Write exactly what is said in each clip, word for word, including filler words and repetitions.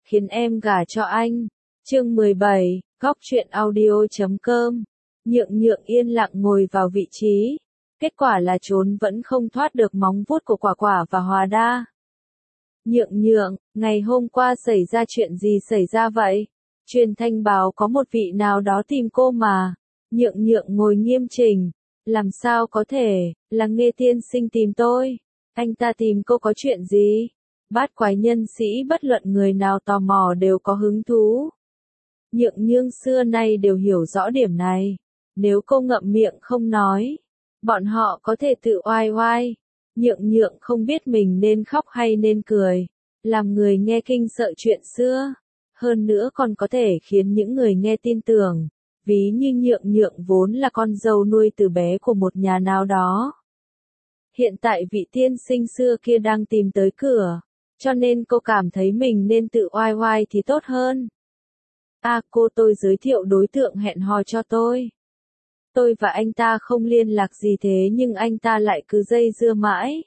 khiến em gả cho anh. Chương mười bảy, góc truyện audio chấm com. Nhượng Nhượng yên lặng ngồi vào vị trí. Kết quả là trốn vẫn không thoát được móng vuốt của Quả Quả và Hòa Đa. Nhượng Nhượng, ngày hôm qua xảy ra chuyện gì xảy ra vậy? Truyền thanh báo có một vị nào đó tìm cô mà. Nhượng Nhượng ngồi nghiêm chỉnh. Làm sao có thể, là Nghê tiên sinh tìm tôi. Anh ta tìm cô có chuyện gì? Bát quái nhân sĩ bất luận người nào tò mò đều có hứng thú. Nhượng Nhượng xưa nay đều hiểu rõ điểm này. Nếu cô ngậm miệng không nói, bọn họ có thể tự oai oai. Nhượng Nhượng không biết mình nên khóc hay nên cười. Làm người nghe kinh sợ chuyện xưa. Hơn nữa còn có thể khiến những người nghe tin tưởng. Ví như Nhượng Nhượng vốn là con dâu nuôi từ bé của một nhà nào đó. Hiện tại vị tiên sinh xưa kia đang tìm tới cửa. Cho nên cô cảm thấy mình nên tự oai oai thì tốt hơn. À, cô tôi giới thiệu đối tượng hẹn hò cho tôi. Tôi và anh ta không liên lạc gì thế nhưng anh ta lại cứ dây dưa mãi.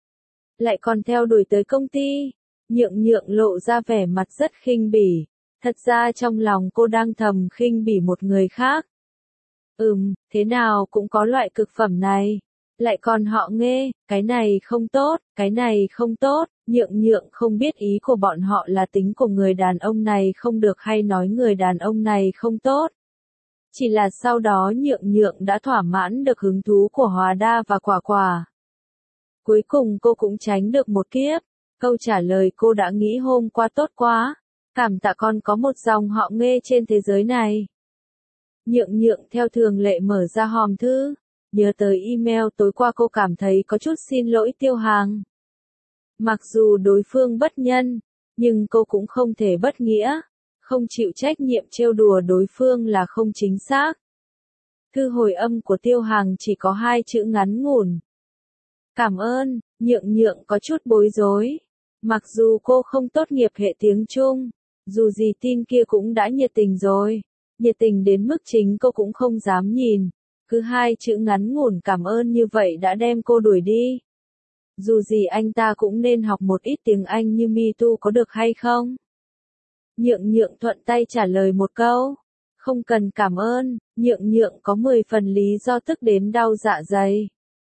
Lại còn theo đuổi tới công ty. Nhượng Nhượng lộ ra vẻ mặt rất khinh bỉ. Thật ra trong lòng cô đang thầm khinh bỉ một người khác. Ừm, thế nào cũng có loại cực phẩm này. Lại còn họ Nghê, cái này không tốt, cái này không tốt. Nhượng Nhượng không biết ý của bọn họ là tính của người đàn ông này không được hay nói người đàn ông này không tốt. Chỉ là sau đó Nhượng Nhượng đã thỏa mãn được hứng thú của Hòa Đa và Quả Quả. Cuối cùng cô cũng tránh được một kiếp. Câu trả lời cô đã nghĩ hôm qua tốt quá. Cảm tạ con có một dòng họ Nghê trên thế giới này. Nhượng Nhượng theo thường lệ mở ra hòm thư. Nhớ tới email tối qua cô cảm thấy có chút xin lỗi Tiêu Hàng. Mặc dù đối phương bất nhân, nhưng cô cũng không thể bất nghĩa. Không chịu trách nhiệm trêu đùa đối phương là không chính xác. Thư hồi âm của Tiêu Hàng chỉ có hai chữ ngắn ngủn. Cảm ơn. Nhượng Nhượng có chút bối rối. Mặc dù cô không tốt nghiệp hệ tiếng Trung, dù gì tin kia cũng đã nhiệt tình rồi. Nhiệt tình đến mức chính cô cũng không dám nhìn. Cứ hai chữ ngắn ngủn cảm ơn như vậy đã đem cô đuổi đi. Dù gì anh ta cũng nên học một ít tiếng Anh như Me Too có được hay không? Nhượng Nhượng thuận tay trả lời một câu. Không cần cảm ơn. Nhượng Nhượng có mười phần lý do tức đến đau dạ dày.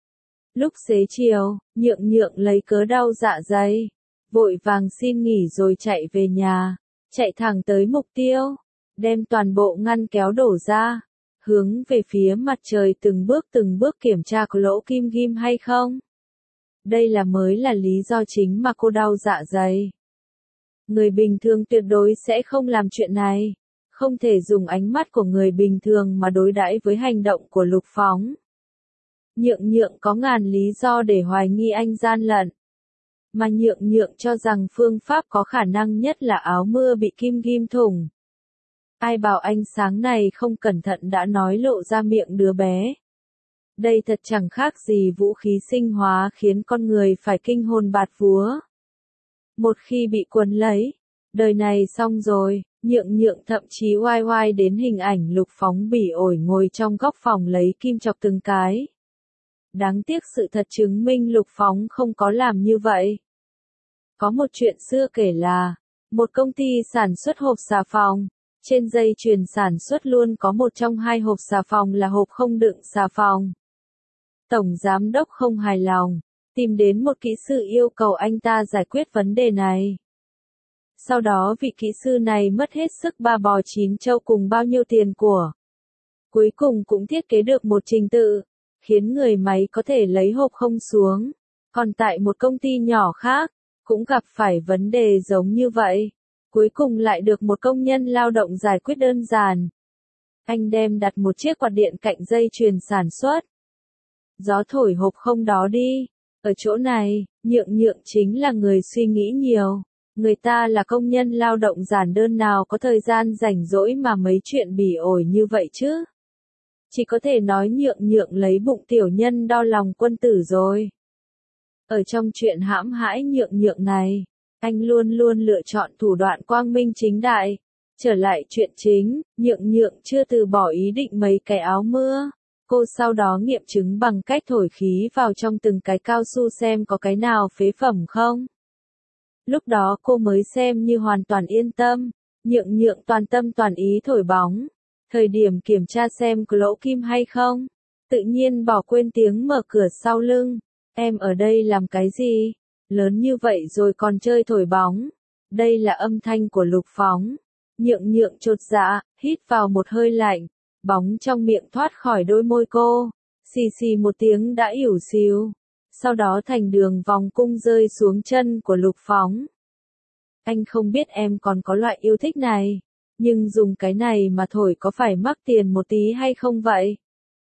Lúc xế chiều, Nhượng Nhượng lấy cớ đau dạ dày. Vội vàng xin nghỉ rồi chạy về nhà. Chạy thẳng tới mục tiêu. Đem toàn bộ ngăn kéo đổ ra. Hướng về phía mặt trời từng bước từng bước kiểm tra có lỗ kim ghim hay không. Đây là mới là lý do chính mà cô đau dạ dày. Người bình thường tuyệt đối sẽ không làm chuyện này. Không thể dùng ánh mắt của người bình thường mà đối đãi với hành động của Lục Phóng. Nhượng Nhượng có ngàn lý do để hoài nghi anh gian lận. Mà Nhượng Nhượng cho rằng phương pháp có khả năng nhất là áo mưa bị kim ghim thủng. Ai bảo anh sáng này không cẩn thận đã nói lộ ra miệng đứa bé. Đây thật chẳng khác gì vũ khí sinh hóa khiến con người phải kinh hồn bạt vía. Một khi bị quấn lấy, đời này xong rồi. Nhượng Nhượng thậm chí oai oai đến hình ảnh Lục Phóng bỉ ổi ngồi trong góc phòng lấy kim chọc từng cái. Đáng tiếc sự thật chứng minh Lục Phóng không có làm như vậy. Có một chuyện xưa kể là, một công ty sản xuất hộp xà phòng. Trên dây chuyền sản xuất luôn có một trong hai hộp xà phòng là hộp không đựng xà phòng. Tổng giám đốc không hài lòng, tìm đến một kỹ sư yêu cầu anh ta giải quyết vấn đề này. Sau đó vị kỹ sư này mất hết sức ba bò chín trâu cùng bao nhiêu tiền của. Cuối cùng cũng thiết kế được một trình tự, khiến người máy có thể lấy hộp không xuống. Còn tại một công ty nhỏ khác, cũng gặp phải vấn đề giống như vậy. Cuối cùng lại được một công nhân lao động giải quyết đơn giản. Anh đem đặt một chiếc quạt điện cạnh dây chuyền sản xuất. Gió thổi hộp không đó đi. Ở chỗ này, Nhượng Nhượng chính là người suy nghĩ nhiều. Người ta là công nhân lao động giản đơn nào có thời gian rảnh rỗi mà mấy chuyện bỉ ổi như vậy chứ. Chỉ có thể nói Nhượng Nhượng lấy bụng tiểu nhân đo lòng quân tử rồi. Ở trong chuyện hãm hãi Nhượng Nhượng này, anh luôn luôn lựa chọn thủ đoạn quang minh chính đại. Trở lại chuyện chính, Nhượng Nhượng chưa từ bỏ ý định mấy cái áo mưa. Cô sau đó nghiệm chứng bằng cách thổi khí vào trong từng cái cao su xem có cái nào phế phẩm không. Lúc đó cô mới xem như hoàn toàn yên tâm, Nhượng Nhượng toàn tâm toàn ý thổi bóng. Thời điểm kiểm tra xem có lỗ kim hay không, tự nhiên bỏ quên tiếng mở cửa sau lưng. Em ở đây làm cái gì? Lớn như vậy rồi còn chơi thổi bóng. Đây là âm thanh của Lục Phóng. Nhượng Nhượng chột dạ, hít vào một hơi lạnh. Bóng trong miệng thoát khỏi đôi môi cô. Xì xì một tiếng đã ỉu xìu. Sau đó thành đường vòng cung rơi xuống chân của Lục Phóng. Anh không biết em còn có loại yêu thích này. Nhưng dùng cái này mà thổi có phải mắc tiền một tí hay không vậy?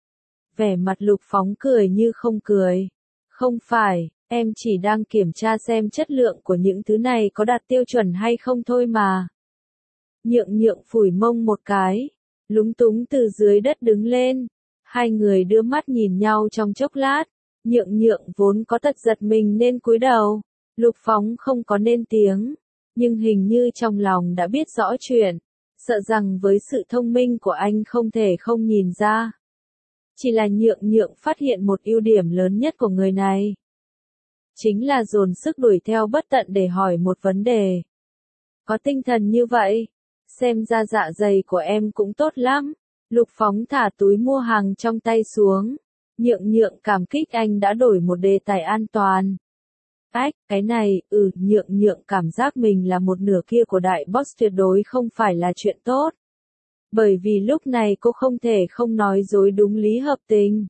Vẻ mặt Lục Phóng cười như không cười. Không phải, em chỉ đang kiểm tra xem chất lượng của những thứ này có đạt tiêu chuẩn hay không thôi mà. Nhượng Nhượng phủi mông một cái, lúng túng từ dưới đất đứng lên. Hai người đưa mắt nhìn nhau trong chốc lát. Nhượng Nhượng vốn có tật giật mình nên cúi đầu. Lục Phóng không có nên tiếng, nhưng hình như trong lòng đã biết rõ chuyện. Sợ rằng với sự thông minh của anh không thể không nhìn ra. Chỉ là Nhượng Nhượng phát hiện một ưu điểm lớn nhất của người này. Chính là dồn sức đuổi theo bất tận để hỏi một vấn đề. Có tinh thần như vậy, xem ra dạ dày của em cũng tốt lắm. Lục Phóng thả túi mua hàng trong tay xuống. Nhượng Nhượng cảm kích anh đã đổi một đề tài an toàn. Ách, cái này, ừ, Nhượng Nhượng cảm giác mình là một nửa kia của đại boss tuyệt đối không phải là chuyện tốt. Bởi vì lúc này cô không thể không nói dối đúng lý hợp tình.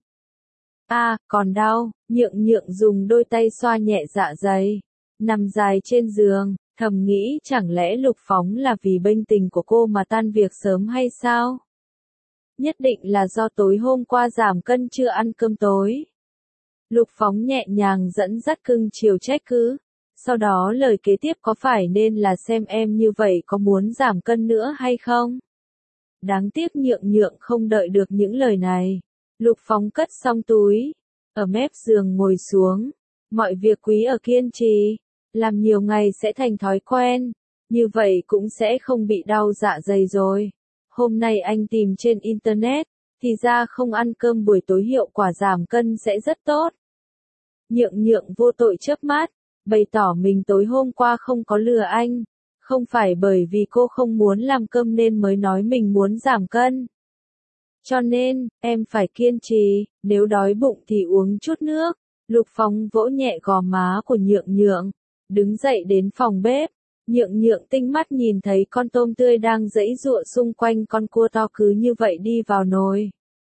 À, còn đau, Nhượng Nhượng dùng đôi tay xoa nhẹ dạ dày. Nằm dài trên giường, thầm nghĩ chẳng lẽ Lục Phóng là vì bênh tình của cô mà tan việc sớm hay sao? Nhất định là do tối hôm qua giảm cân chưa ăn cơm tối. Lục Phóng nhẹ nhàng dẫn dắt cưng chiều trách cứ. Sau đó lời kế tiếp có phải nên là xem em như vậy có muốn giảm cân nữa hay không? Đáng tiếc Nhượng Nhượng không đợi được những lời này. Lục Phóng cất xong túi, ở mép giường ngồi xuống. Mọi việc quý ở kiên trì, làm nhiều ngày sẽ thành thói quen, như vậy cũng sẽ không bị đau dạ dày rồi. Hôm nay anh tìm trên internet, thì ra không ăn cơm buổi tối hiệu quả giảm cân sẽ rất tốt. Nhượng Nhượng vô tội chớp mắt, bày tỏ mình tối hôm qua không có lừa anh. Không phải bởi vì cô không muốn làm cơm nên mới nói mình muốn giảm cân. Cho nên, em phải kiên trì, nếu đói bụng thì uống chút nước. Lục Phóng vỗ nhẹ gò má của Nhượng Nhượng, đứng dậy đến phòng bếp. Nhượng Nhượng tinh mắt nhìn thấy con tôm tươi đang giãy giụa xung quanh con cua to cứ như vậy đi vào nồi.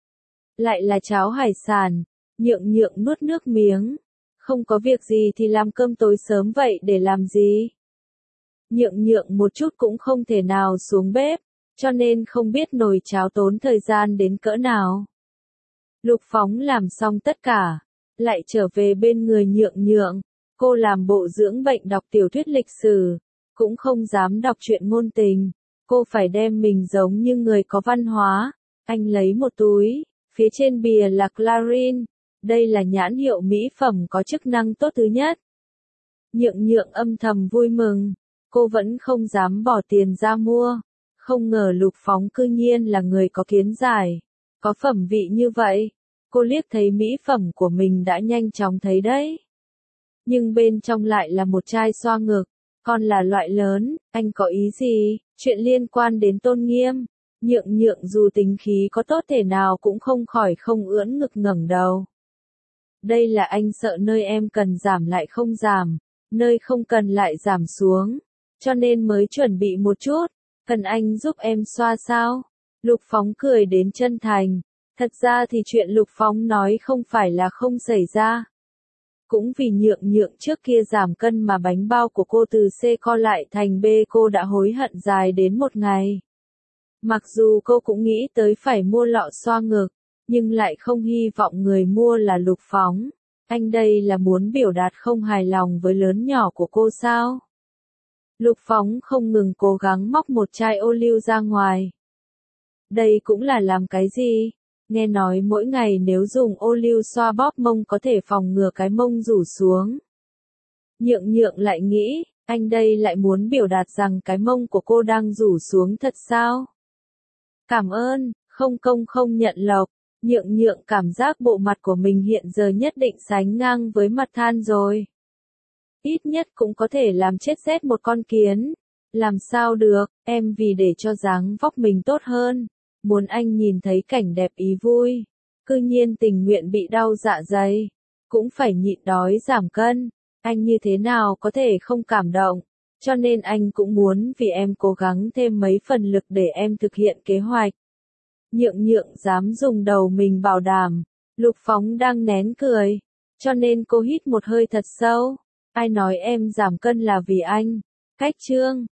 Lại là cháo hải sản, Nhượng Nhượng nuốt nước miếng. Không có việc gì thì làm cơm tối sớm vậy để làm gì? Nhượng Nhượng một chút cũng không thể nào xuống bếp, cho nên không biết nồi cháo tốn thời gian đến cỡ nào. Lục Phóng làm xong tất cả, lại trở về bên người Nhượng Nhượng. Cô làm bộ dưỡng bệnh đọc tiểu thuyết lịch sử, cũng không dám đọc truyện ngôn tình. Cô phải đem mình giống như người có văn hóa. Anh lấy một túi, phía trên bìa là Clarin. Đây là nhãn hiệu mỹ phẩm có chức năng tốt thứ nhất. Nhượng Nhượng âm thầm vui mừng. Cô vẫn không dám bỏ tiền ra mua. Không ngờ Lục Phóng cư nhiên là người có kiến giải, có phẩm vị như vậy. Cô liếc thấy mỹ phẩm của mình đã nhanh chóng thấy đấy. Nhưng bên trong lại là một chai xoa ngực. Còn là loại lớn, anh có ý gì? Chuyện liên quan đến tôn nghiêm. Nhượng Nhượng dù tính khí có tốt thể nào cũng không khỏi không ưỡn ngực ngẩng đầu. Đây là anh sợ nơi em cần giảm lại không giảm, nơi không cần lại giảm xuống. Cho nên mới chuẩn bị một chút. Cần anh giúp em xoa sao? Lục Phóng cười đến chân thành. Thật ra thì chuyện Lục Phóng nói không phải là không xảy ra. Cũng vì Nhượng Nhượng trước kia giảm cân mà bánh bao của cô từ C co lại thành B, cô đã hối hận dài đến một ngày. Mặc dù cô cũng nghĩ tới phải mua lọ xoa ngực, nhưng lại không hy vọng người mua là Lục Phóng. Anh đây là muốn biểu đạt không hài lòng với lớn nhỏ của cô sao? Lục Phóng không ngừng cố gắng móc một chai ô liu ra ngoài. Đây cũng là làm cái gì? Nghe nói mỗi ngày nếu dùng ô liu xoa bóp mông có thể phòng ngừa cái mông rủ xuống. Nhượng Nhượng lại nghĩ, anh đây lại muốn biểu đạt rằng cái mông của cô đang rủ xuống thật sao? Cảm ơn, không công không nhận lộc. Nhượng Nhượng cảm giác bộ mặt của mình hiện giờ nhất định sánh ngang với mặt than rồi. ít nhất cũng có thể làm chết rét một con kiến. Làm sao được, em vì để cho dáng vóc mình tốt hơn, muốn anh nhìn thấy cảnh đẹp ý vui, cư nhiên tình nguyện bị đau dạ dày, cũng phải nhịn đói giảm cân, anh như thế nào có thể không cảm động, cho nên anh cũng muốn vì em cố gắng thêm mấy phần lực để em thực hiện kế hoạch. Nhượng nhượng dám dùng đầu mình bảo đảm, Lục Phóng đang nén cười, cho nên cô hít một hơi thật sâu, ai nói em giảm cân là vì anh, cách trương.